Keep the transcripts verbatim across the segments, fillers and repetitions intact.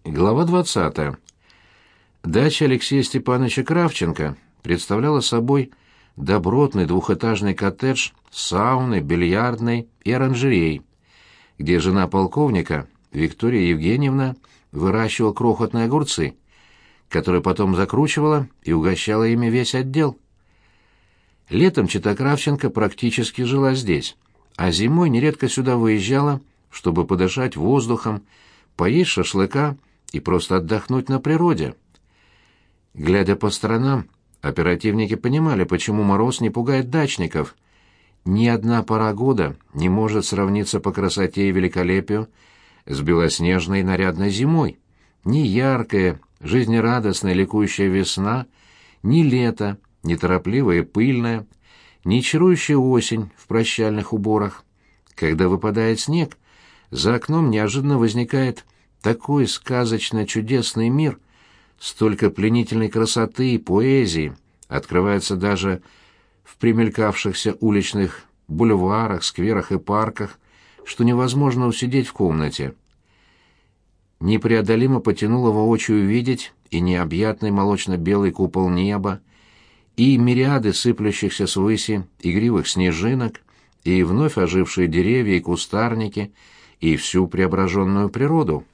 Глава двадцатая. Дача Алексея Степановича Кравченко представляла собой добротный двухэтажный коттедж с сауной, бильярдной и оранжереей, где жена полковника, Виктория Евгеньевна, выращивала крохотные огурцы, которые потом закручивала и угощала ими весь отдел. Летом чета Кравченко практически жила здесь, а зимой нередко сюда выезжала, чтобы подышать воздухом, поесть шашлыка и просто отдохнуть на природе. Глядя по сторонам, оперативники понимали, почему мороз не пугает дачников. Ни одна пора года не может сравниться по красоте и великолепию с белоснежной нарядной зимой. Ни яркая, жизнерадостная, ликующая весна, ни лето, неторопливая и пыльная, ни чарующая осень в прощальных уборах. Когда выпадает снег, за окном неожиданно возникает такой сказочно чудесный мир, столько пленительной красоты и поэзии открывается даже в примелькавшихся уличных бульварах, скверах и парках, что невозможно усидеть в комнате. Непреодолимо потянуло воочию видеть и необъятный молочно-белый купол неба, и мириады сыплющихся с выси игривых снежинок, и вновь ожившие деревья и кустарники, и всю преображенную природу.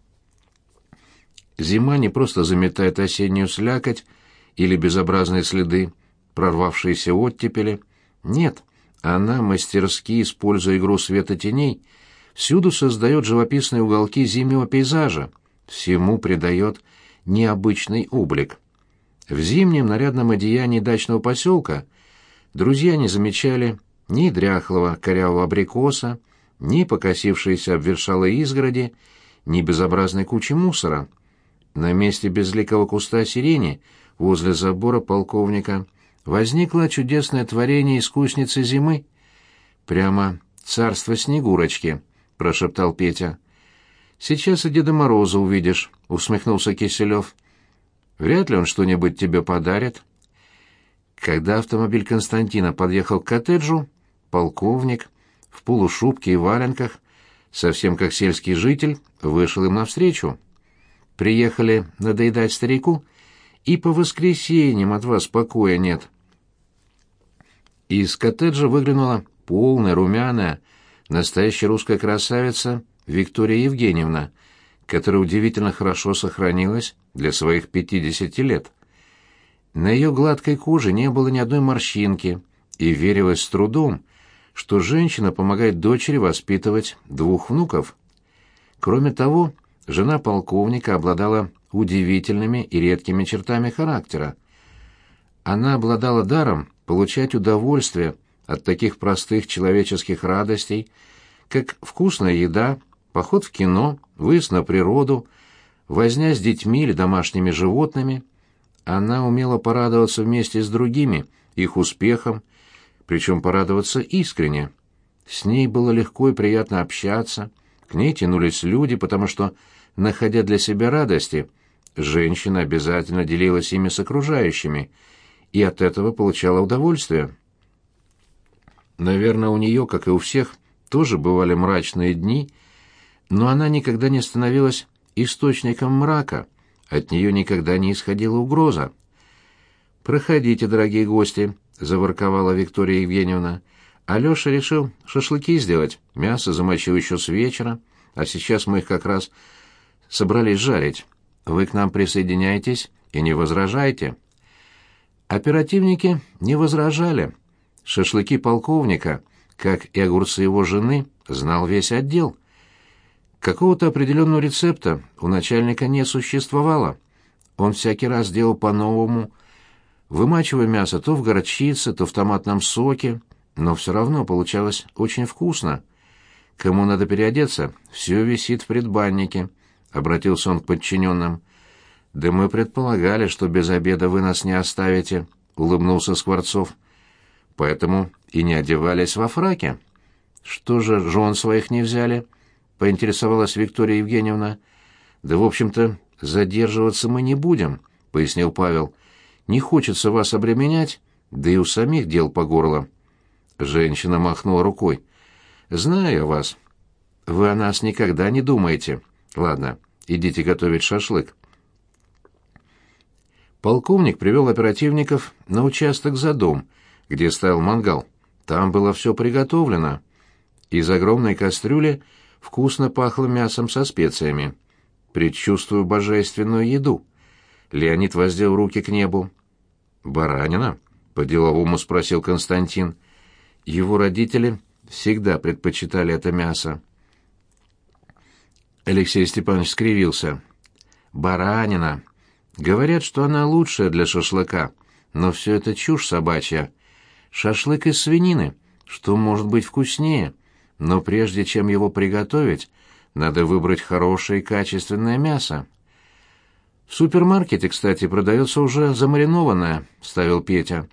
Зима не просто заметает осеннюю слякоть или безобразные следы, прорвавшиеся оттепели. Нет, она, мастерски используя игру света теней, всюду создает живописные уголки зимнего пейзажа, всему придает необычный облик. В зимнем нарядном одеянии дачного поселка друзья не замечали ни дряхлого корявого абрикоса, ни покосившейся обветшалой изгороди, ни безобразной кучи мусора. На месте безликого куста сирени возле забора полковника возникло чудесное творение искусницы зимы. «Прямо царство Снегурочки», — прошептал Петя. «Сейчас и Деда Мороза увидишь», — усмехнулся Киселев. «Вряд ли он что-нибудь тебе подарит». Когда автомобиль Константина подъехал к коттеджу, полковник в полушубке и валенках, совсем как сельский житель, вышел им навстречу. «Приехали надоедать старику, и по воскресеньям от вас покоя нет». Из коттеджа выглянула полная, румяная, настоящая русская красавица Виктория Евгеньевна, которая удивительно хорошо сохранилась для своих пятидесяти лет. На ее гладкой коже не было ни одной морщинки, и верилось с трудом, что женщина помогает дочери воспитывать двух внуков. Кроме того, жена полковника обладала удивительными и редкими чертами характера. Она обладала даром получать удовольствие от таких простых человеческих радостей, как вкусная еда, поход в кино, выезд на природу, возня с детьми или домашними животными. Она умела порадоваться вместе с другими их успехам, причем порадоваться искренне. С ней было легко и приятно общаться, к ней тянулись люди, потому что, находя для себя радости, женщина обязательно делилась ими с окружающими и от этого получала удовольствие. Наверное, у нее, как и у всех, тоже бывали мрачные дни, но она никогда не становилась источником мрака, от нее никогда не исходила угроза. «Проходите, дорогие гости», — заворковала Виктория Евгеньевна. «Алеша решил шашлыки сделать, мясо замочил еще с вечера, а сейчас мы их как раз собрались жарить. Вы к нам присоединяйтесь и не возражайте». Оперативники не возражали. Шашлыки полковника, как и огурцы его жены, знал весь отдел. Какого-то определенного рецепта у начальника не существовало. Он всякий раз делал по-новому, вымачивая мясо то в горчице, то в томатном соке, но все равно получалось очень вкусно. «Кому надо переодеться, все висит в предбаннике», — обратился он к подчиненным. «Да мы предполагали, что без обеда вы нас не оставите», — улыбнулся Скворцов. «Поэтому и не одевались во фраке». «Что же жен своих не взяли?» — поинтересовалась Виктория Евгеньевна. «Да, в общем-то, задерживаться мы не будем», — пояснил Павел. «Не хочется вас обременять, да и у самих дел по горло». Женщина махнула рукой. «Знаю я вас. Вы о нас никогда не думаете. Ладно, идите готовить шашлык». Полковник привел оперативников на участок за дом, где стоял мангал. Там было все приготовлено. Из огромной кастрюли вкусно пахло мясом со специями. «Предчувствую божественную еду». Леонид воздел руки к небу. «Баранина?» — по-деловому спросил Константин. Его родители всегда предпочитали это мясо. Алексей Степанович скривился. «Баранина. Говорят, что она лучшая для шашлыка, но все это чушь собачья. Шашлык из свинины, что может быть вкуснее, но прежде чем его приготовить, надо выбрать хорошее и качественное мясо». «В супермаркете, кстати, продается уже замаринованное», — вставил Петя.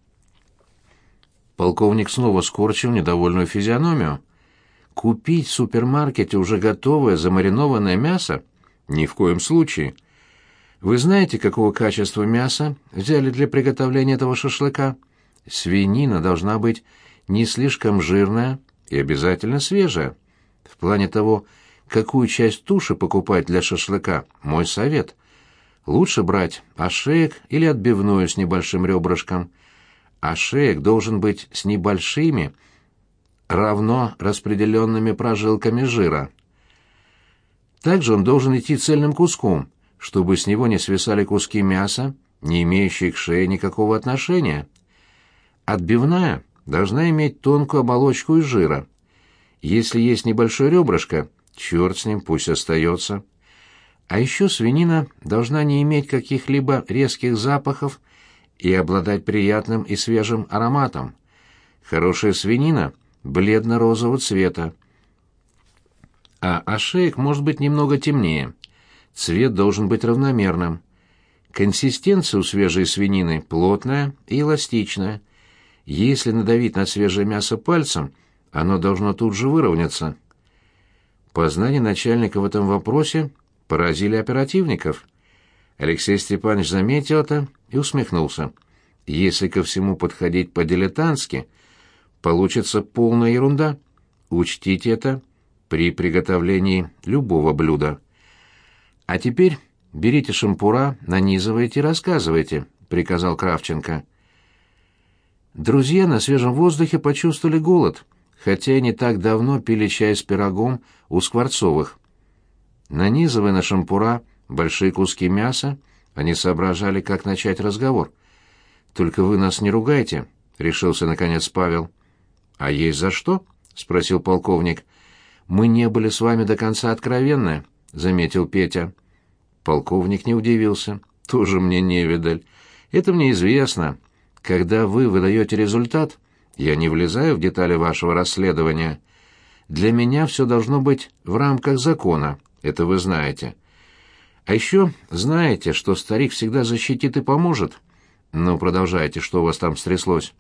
Полковник снова скорчил недовольную физиономию. «Купить в супермаркете уже готовое замаринованное мясо? Ни в коем случае. Вы знаете, какого качества мяса взяли для приготовления этого шашлыка? Свинина должна быть не слишком жирная и обязательно свежая. В плане того, какую часть туши покупать для шашлыка, мой совет. Лучше брать ошеек или отбивную с небольшим ребрышком. Ошеек должен быть с небольшими, равно распределенными прожилками жира. Также он должен идти цельным куском, чтобы с него не свисали куски мяса, не имеющие к шее никакого отношения. Отбивная должна иметь тонкую оболочку из жира. Если есть небольшое ребрышко, черт с ним, пусть остается. А еще свинина должна не иметь каких-либо резких запахов и обладать приятным и свежим ароматом. Хорошая свинина бледно-розового цвета, а ошеек может быть немного темнее. Цвет должен быть равномерным. Консистенция у свежей свинины плотная и эластичная. Если надавить на свежее мясо пальцем, оно должно тут же выровняться. Познания начальника в этом вопросе поразили оперативников. Алексей Степанович заметил это и усмехнулся. Если ко всему подходить по-дилетантски, получится полная ерунда. Учтите это при приготовлении любого блюда. А теперь берите шампура, нанизывайте и рассказывайте, приказал Кравченко. Друзья на свежем воздухе почувствовали голод, хотя и не так давно пили чай с пирогом у Скворцовых. Нанизывая на шампура большие куски мяса, они соображали, как начать разговор. «Только вы нас не ругайте», — решился наконец Павел. «А есть за что?» — спросил полковник. «Мы не были с вами до конца откровенны», — заметил Петя. Полковник не удивился. «Тоже мне невидаль. Это мне известно. Когда вы выдаете результат, я не влезаю в детали вашего расследования. Для меня все должно быть в рамках закона, это вы знаете. А еще знаете, что старик всегда защитит и поможет. Ну, продолжайте, что у вас там стряслось?»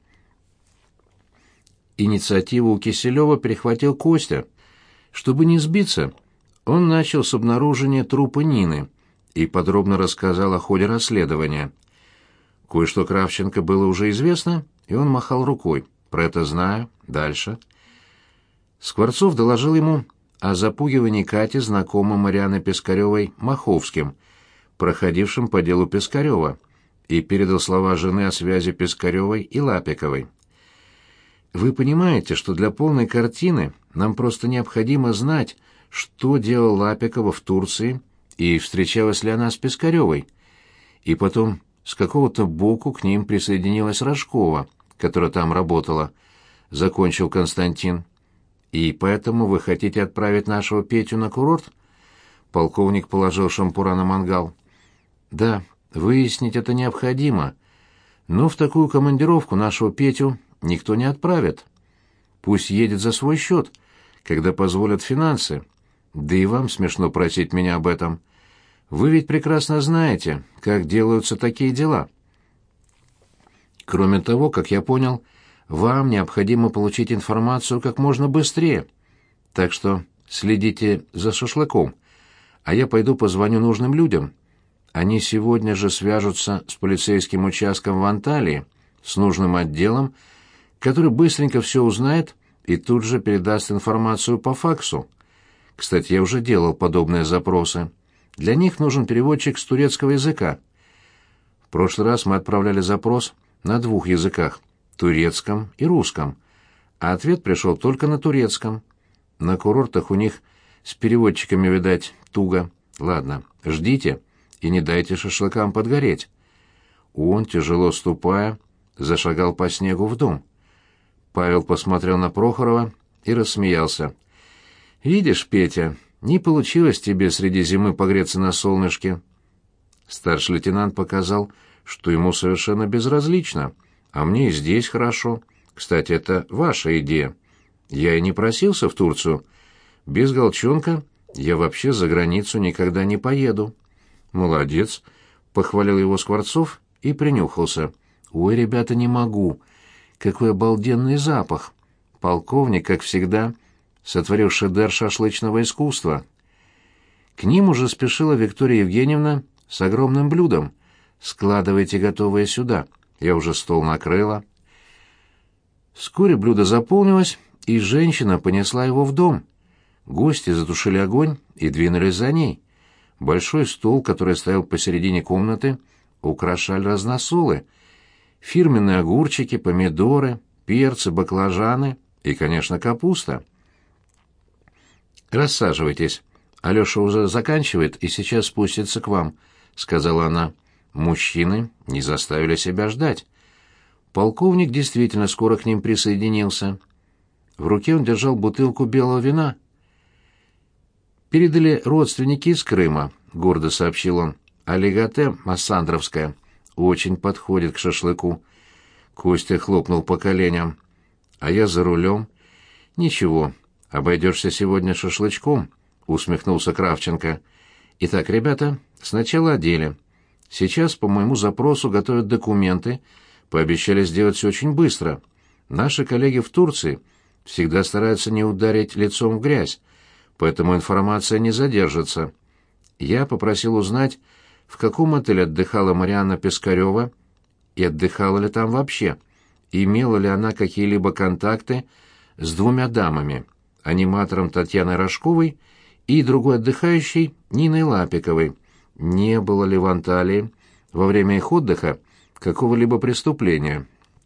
Инициативу у Киселева перехватил Костя. Чтобы не сбиться, он начал с обнаружения трупа Нины и подробно рассказал о ходе расследования. Кое-что Кравченко было уже известно, и он махал рукой. «Про это знаю. Дальше». Скворцов доложил ему о запугивании Кати знакомым Марианны Пискаревой Маховским, проходившим по делу Пискарева, и передал слова жены о связи Пискаревой и Лапиковой. «Вы понимаете, что для полной картины нам просто необходимо знать, что делала Лапикова в Турции и встречалась ли она с Пискаревой. И потом, с какого-то боку к ним присоединилась Рожкова, которая там работала», — закончил Константин. «И поэтому вы хотите отправить нашего Петю на курорт?» Полковник положил шампура на мангал. «Да, выяснить это необходимо. Но в такую командировку нашего Петю никто не отправит. Пусть едет за свой счет, когда позволят финансы. Да и вам смешно просить меня об этом. Вы ведь прекрасно знаете, как делаются такие дела. Кроме того, как я понял, вам необходимо получить информацию как можно быстрее. Так что следите за шашлыком, а я пойду позвоню нужным людям. Они сегодня же свяжутся с полицейским участком в Анталии, с нужным отделом, который быстренько все узнает и тут же передаст информацию по факсу. Кстати, я уже делал подобные запросы. Для них нужен переводчик с турецкого языка. В прошлый раз мы отправляли запрос на двух языках — турецком и русском, а ответ пришел только на турецком. На курортах у них с переводчиками, видать, туго. Ладно, ждите и не дайте шашлыкам подгореть». Он, тяжело ступая, зашагал по снегу в дом. Павел посмотрел на Прохорова и рассмеялся. «Видишь, Петя, не получилось тебе среди зимы погреться на солнышке». Старший лейтенант показал, что ему совершенно безразлично, а мне и здесь хорошо. Кстати, это ваша идея. Я и не просился в Турцию. Без Голчонка я вообще за границу никогда не поеду». «Молодец», — похвалил его Скворцов и принюхался. «Ой, ребята, не могу. Какой обалденный запах!» Полковник, как всегда, сотворил шедевр шашлычного искусства. К ним уже спешила Виктория Евгеньевна с огромным блюдом. «Складывайте готовое сюда. Я уже стол накрыла». Вскоре блюдо заполнилось, и женщина понесла его в дом. Гости затушили огонь и двинулись за ней. Большой стол, который стоял посередине комнаты, украшали разносолы. Фирменные огурчики, помидоры, перцы, баклажаны и, конечно, капуста. «Рассаживайтесь. Алеша уже заканчивает и сейчас спустится к вам», — сказала она. Мужчины не заставили себя ждать. Полковник действительно скоро к ним присоединился. В руке он держал бутылку белого вина. «Передали родственники из Крыма», — гордо сообщил он. «Олиготе массандровская. Очень подходит к шашлыку». Костя хлопнул по коленям. «А я за рулем». «Ничего, обойдешься сегодня шашлычком», — усмехнулся Кравченко. «Итак, ребята, сначала о деле. Сейчас по моему запросу готовят документы, пообещали сделать все очень быстро. Наши коллеги в Турции всегда стараются не ударить лицом в грязь, поэтому информация не задержится. Я попросил узнать, в каком отеле отдыхала Марианна Пискарева и отдыхала ли там вообще, имела ли она какие-либо контакты с двумя дамами, аниматором Татьяной Рожковой и другой отдыхающей Ниной Лапиковой, не было ли в Анталии во время их отдыха какого-либо преступления.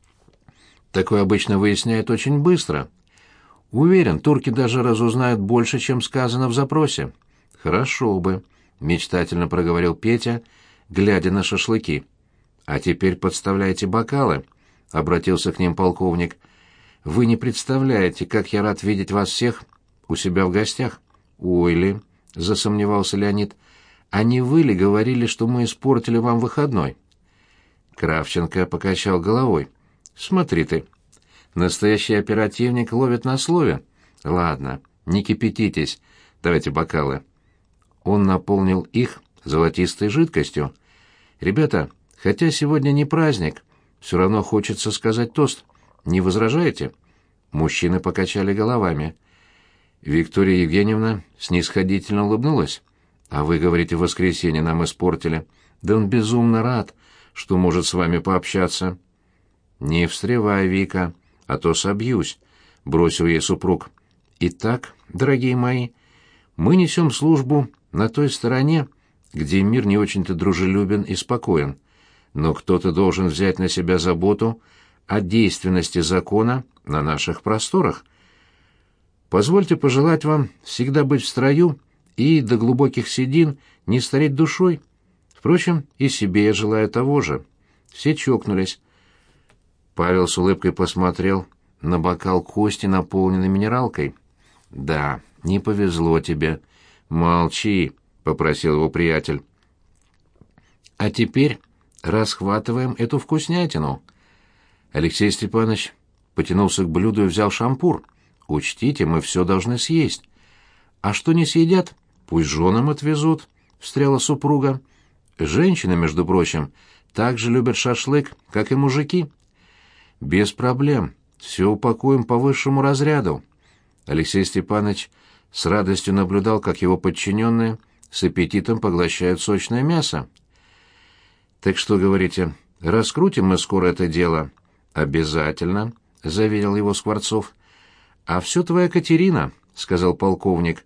Такое обычно выясняют очень быстро. Уверен, турки даже разузнают больше, чем сказано в запросе. Хорошо бы, мечтательно проговорил Петя, глядя на шашлыки. А теперь подставляйте бокалы, обратился к ним полковник. Вы не представляете, как я рад видеть вас всех у себя в гостях. Ой ли, засомневался Леонид. А не вы ли говорили, что мы испортили вам выходной? Кравченко покачал головой. Смотри ты. Настоящий оперативник ловит на слове. Ладно, не кипятитесь. Давайте бокалы. Он наполнил их золотистой жидкостью. Ребята, хотя сегодня не праздник, все равно хочется сказать тост. Не возражаете? Мужчины покачали головами. Виктория Евгеньевна снисходительно улыбнулась. А вы, говорите, в воскресенье нам испортили. Да он безумно рад, что может с вами пообщаться. Не встревай, Вика, а то собьюсь, бросил ей супруг. Итак, дорогие мои, мы несем службу на той стороне, где мир не очень-то дружелюбен и спокоен, но кто-то должен взять на себя заботу о действенности закона на наших просторах. Позвольте пожелать вам всегда быть в строю и до глубоких седин не стареть душой. Впрочем, и себе я желаю того же. Все чокнулись. Павел с улыбкой посмотрел на бокал Кости, наполненный минералкой. «Да, не повезло тебе». «Молчи», — попросил его приятель. «А теперь расхватываем эту вкуснятину». Алексей Степанович потянулся к блюду и взял шампур. «Учтите, мы все должны съесть». «А что не съедят, пусть женам отвезут», — встряла супруга. «Женщины, между прочим, так же любят шашлык, как и мужики». «Без проблем. Все упакуем по высшему разряду». Алексей Степанович с радостью наблюдал, как его подчиненные с аппетитом поглощают сочное мясо. «Так что, говорите, раскрутим мы скоро это дело?» «Обязательно», — заверил его Скворцов. «А все твоя Катерина», — сказал полковник,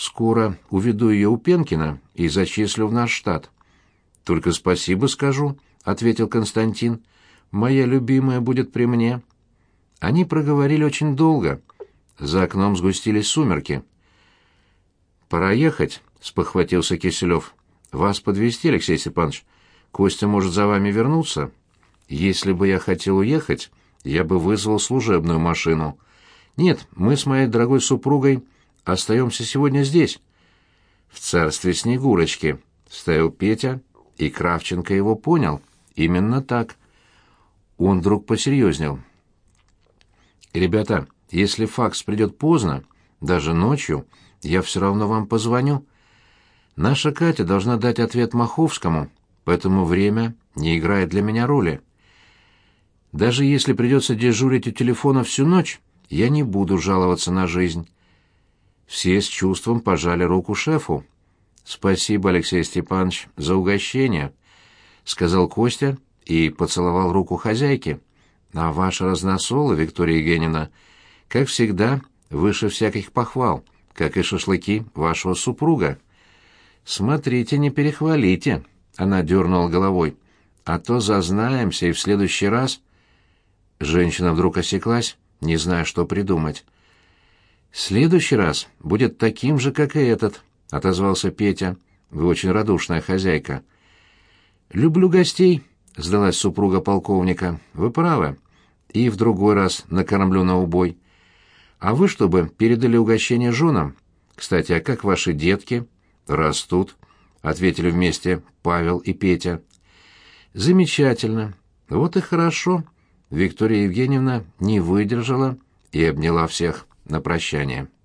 Скоро уведу ее у Пенкина и зачислю в наш штат». «Только спасибо скажу», — ответил Константин. «Моя любимая будет при мне». Они проговорили очень долго. За окном сгустились сумерки. «Пора ехать», — спохватился Киселев. «Вас подвезти, Алексей Степанович? Костя может за вами вернуться?» «Если бы я хотел уехать, я бы вызвал служебную машину. Нет, мы с моей дорогой супругой остаемся сегодня здесь». «В царстве Снегурочки», — вставил Петя, и Кравченко его понял. Именно так. Он вдруг посерьезнел. «Ребята, если факс придет поздно, даже ночью, я все равно вам позвоню. Наша Катя должна дать ответ Маховскому, поэтому время не играет для меня роли. Даже если придется дежурить у телефона всю ночь, я не буду жаловаться на жизнь». Все с чувством пожали руку шефу. «Спасибо, Алексей Степанович, за угощение», — сказал Костя и поцеловал руку хозяйки. «А ваши разносолы, Виктория Евгеньевна, как всегда, выше всяких похвал, как и шашлыки вашего супруга». «Смотрите, не перехвалите», — она дернула головой, «а то зазнаемся, и в следующий раз...» Женщина вдруг осеклась, не зная, что придумать. «Следующий раз будет таким же, как и этот», — отозвался Петя. «Вы очень радушная хозяйка». «Люблю гостей», — сдалась супруга полковника. «Вы правы. И в другой раз накормлю на убой. А вы, чтобы передали угощение женам. Кстати, а как ваши детки?» «Растут», — ответили вместе Павел и Петя. «Замечательно. Вот и хорошо». Виктория Евгеньевна не выдержала и обняла всех на прощание.